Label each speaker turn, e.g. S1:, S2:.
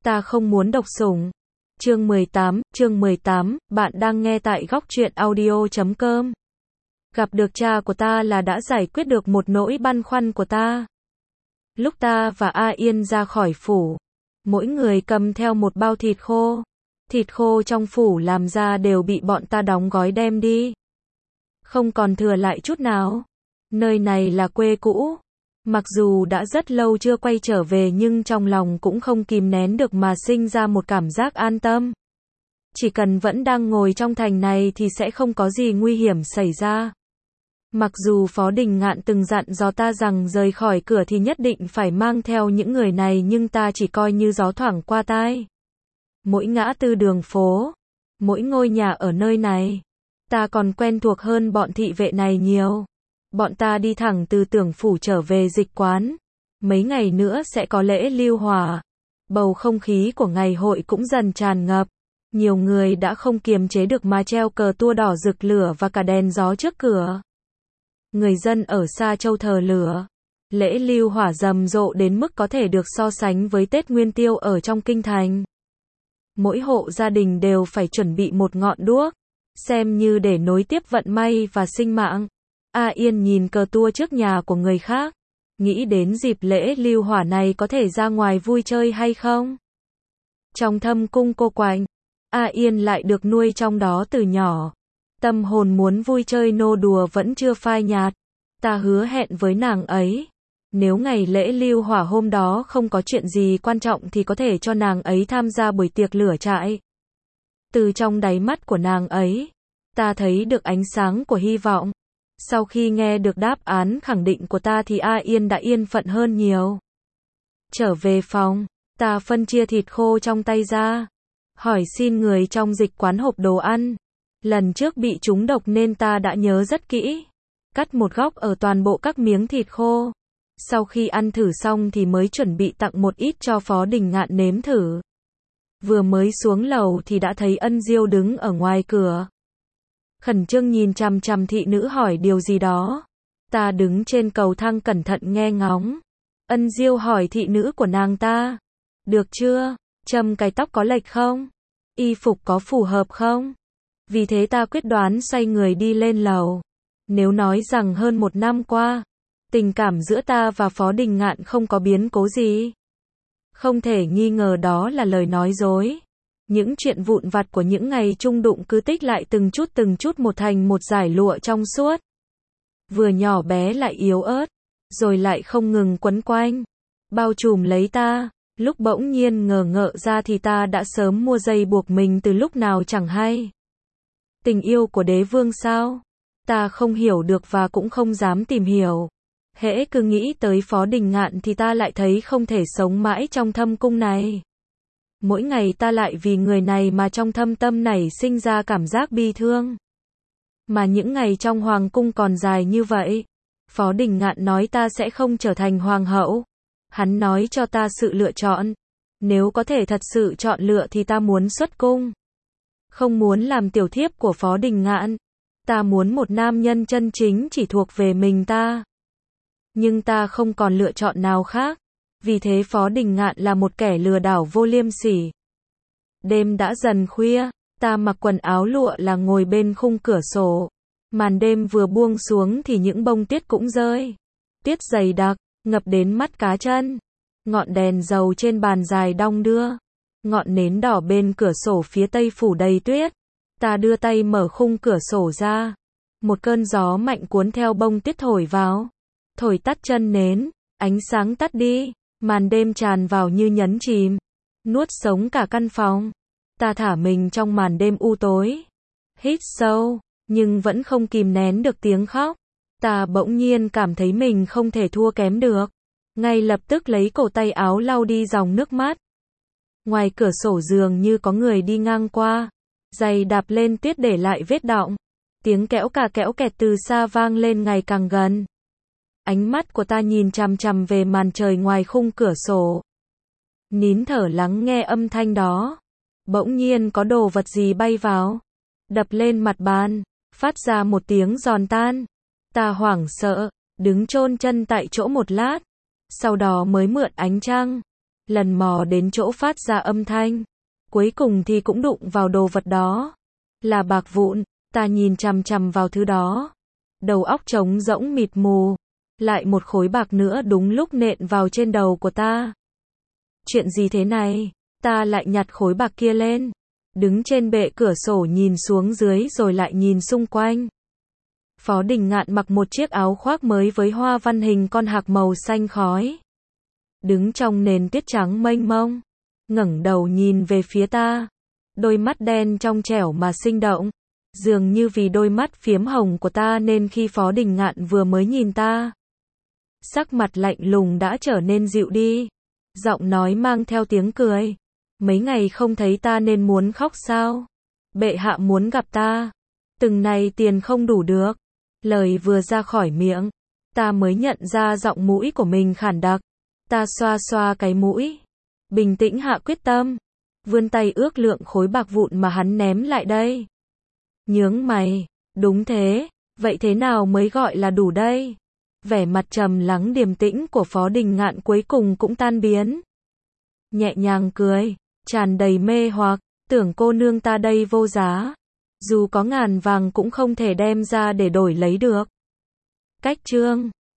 S1: Ta không muốn độc sủng. Chương 18, bạn đang nghe tại góc truyện audio.com. Gặp được cha của ta là đã giải quyết được một nỗi băn khoăn của ta. Lúc ta và A Yên ra khỏi phủ, mỗi người cầm theo một bao thịt khô. Thịt khô trong phủ làm ra đều bị bọn ta đóng gói đem đi. Không còn thừa lại chút nào. Nơi này là quê cũ. Mặc dù đã rất lâu chưa quay trở về nhưng trong lòng cũng không kìm nén được mà sinh ra một cảm giác an tâm. Chỉ cần vẫn đang ngồi trong thành này thì sẽ không có gì nguy hiểm xảy ra. Mặc dù Phó Đình Ngạn từng dặn dò ta rằng rời khỏi cửa thì nhất định phải mang theo những người này nhưng ta chỉ coi như gió thoảng qua tai. Mỗi ngã tư đường phố, mỗi ngôi nhà ở nơi này, ta còn quen thuộc hơn bọn thị vệ này nhiều. Bọn ta đi thẳng từ Tưởng phủ trở về dịch quán. Mấy ngày nữa sẽ có lễ Lưu Hỏa. Bầu không khí của ngày hội cũng dần tràn ngập. Nhiều người đã không kiềm chế được mà treo cờ tua đỏ rực lửa và cả đèn gió trước cửa. Người dân ở Sa Châu thờ lửa. Lễ Lưu Hỏa rầm rộ đến mức có thể được so sánh với Tết Nguyên Tiêu ở trong kinh thành. Mỗi hộ gia đình đều phải chuẩn bị một ngọn đuốc, xem như để nối tiếp vận may và sinh mạng. A Yên nhìn cờ tua trước nhà của người khác, nghĩ đến dịp lễ Lưu Hỏa này có thể ra ngoài vui chơi hay không. Trong Thâm Cung cô quạnh, A Yên lại được nuôi trong đó từ nhỏ. Tâm hồn muốn vui chơi nô đùa vẫn chưa phai nhạt. Ta hứa hẹn với nàng ấy, nếu ngày lễ Lưu Hỏa hôm đó không có chuyện gì quan trọng thì có thể cho nàng ấy tham gia buổi tiệc lửa trại. Từ trong đáy mắt của nàng ấy, ta thấy được ánh sáng của hy vọng. Sau khi nghe được đáp án khẳng định của ta thì A Yên đã yên phận hơn nhiều. Trở về phòng, ta phân chia thịt khô trong tay ra, hỏi xin người trong dịch quán hộp đồ ăn. Lần trước bị trúng độc nên ta đã nhớ rất kỹ. Cắt một góc ở toàn bộ các miếng thịt khô. Sau khi ăn thử xong thì mới chuẩn bị tặng một ít cho Phó Đình Ngạn nếm thử. Vừa mới xuống lầu thì đã thấy Ân Diêu đứng ở ngoài cửa. Khẩn trương nhìn chằm chằm thị nữ hỏi điều gì đó. Ta đứng trên cầu thang cẩn thận nghe ngóng. Ân Diêu hỏi thị nữ của nàng ta. Được chưa? Châm cài tóc có lệch không? Y phục có phù hợp không? Vì thế ta quyết đoán xoay người đi lên lầu. Nếu nói rằng hơn một năm qua, tình cảm giữa ta và Phó Đình Ngạn không có biến cố gì, không thể nghi ngờ đó là lời nói dối. Những chuyện vụn vặt của những ngày chung đụng cứ tích lại từng chút một thành một dải lụa trong suốt. Vừa nhỏ bé lại yếu ớt, rồi lại không ngừng quấn quanh, bao trùm lấy ta. Lúc bỗng nhiên ngờ ngợ ra thì ta đã sớm mua dây buộc mình từ lúc nào chẳng hay. Tình yêu của đế vương sao? Ta không hiểu được và cũng không dám tìm hiểu. Hễ cứ nghĩ tới Phó Đình Ngạn thì ta lại thấy không thể sống mãi trong thâm cung này. Mỗi ngày ta lại vì người này mà trong thâm tâm nảy sinh ra cảm giác bi thương. Mà những ngày trong hoàng cung còn dài như vậy. Phó Đình Ngạn nói ta sẽ không trở thành hoàng hậu. Hắn nói cho ta sự lựa chọn. Nếu có thể thật sự chọn lựa thì ta muốn xuất cung. Không muốn làm tiểu thiếp của Phó Đình Ngạn. Ta muốn một nam nhân chân chính chỉ thuộc về mình ta. Nhưng ta không còn lựa chọn nào khác. Vì thế Phó Đình Ngạn là một kẻ lừa đảo vô liêm sỉ. Đêm đã dần khuya, ta mặc quần áo lụa là ngồi bên khung cửa sổ. Màn đêm vừa buông xuống thì những bông tuyết cũng rơi. Tuyết dày đặc, ngập đến mắt cá chân. Ngọn đèn dầu trên bàn dài đong đưa. Ngọn nến đỏ bên cửa sổ phía tây phủ đầy tuyết. Ta đưa tay mở khung cửa sổ ra. Một cơn gió mạnh cuốn theo bông tuyết thổi vào. Thổi tắt chân nến, ánh sáng tắt đi. Màn đêm tràn vào như nhấn chìm, nuốt sống cả căn phòng. Ta thả mình trong màn đêm u tối, hít sâu, nhưng vẫn không kìm nén được tiếng khóc. Ta bỗng nhiên cảm thấy mình không thể thua kém được. Ngay lập tức lấy cổ tay áo lau đi dòng nước mắt. Ngoài cửa sổ dường như có người đi ngang qua, giày đạp lên tuyết để lại vết đọng. Tiếng kẽo cà kẽo kẹt từ xa vang lên ngày càng gần. Ánh mắt của ta nhìn chằm chằm về màn trời ngoài khung cửa sổ. Nín thở lắng nghe âm thanh đó. Bỗng nhiên có đồ vật gì bay vào, đập lên mặt bàn, phát ra một tiếng giòn tan. Ta hoảng sợ, đứng chôn chân tại chỗ một lát. Sau đó mới mượn ánh trăng, lần mò đến chỗ phát ra âm thanh. Cuối cùng thì cũng đụng vào đồ vật đó. Là bạc vụn, ta nhìn chằm chằm vào thứ đó. Đầu óc trống rỗng mịt mù. Lại một khối bạc nữa đúng lúc nện vào trên đầu của ta. Chuyện gì thế này? Ta lại nhặt khối bạc kia lên. Đứng trên bệ cửa sổ nhìn xuống dưới rồi lại nhìn xung quanh. Phó Đình Ngạn mặc một chiếc áo khoác mới với hoa văn hình con hạc màu xanh khói. Đứng trong nền tuyết trắng mênh mông. Ngẩng đầu nhìn về phía ta. Đôi mắt đen trong trẻo mà sinh động. Dường như vì đôi mắt phiếm hồng của ta nên khi Phó Đình Ngạn vừa mới nhìn ta, sắc mặt lạnh lùng đã trở nên dịu đi. Giọng nói mang theo tiếng cười. Mấy ngày không thấy ta nên muốn khóc sao? Bệ hạ muốn gặp ta. Từng này tiền không đủ được. Lời vừa ra khỏi miệng, ta mới nhận ra giọng mũi của mình khản đặc. Ta xoa xoa cái mũi. Bình tĩnh hạ quyết tâm. Vươn tay ước lượng khối bạc vụn mà hắn ném lại đây. Nhướng mày. Đúng thế. Vậy thế nào mới gọi là đủ đây? Vẻ mặt trầm lắng điềm tĩnh của Phó Đình Ngạn cuối cùng cũng tan biến. Nhẹ nhàng cười, tràn đầy mê hoặc, tưởng cô nương ta đây vô giá. Dù có ngàn vàng cũng không thể đem ra để đổi lấy được. Cách chương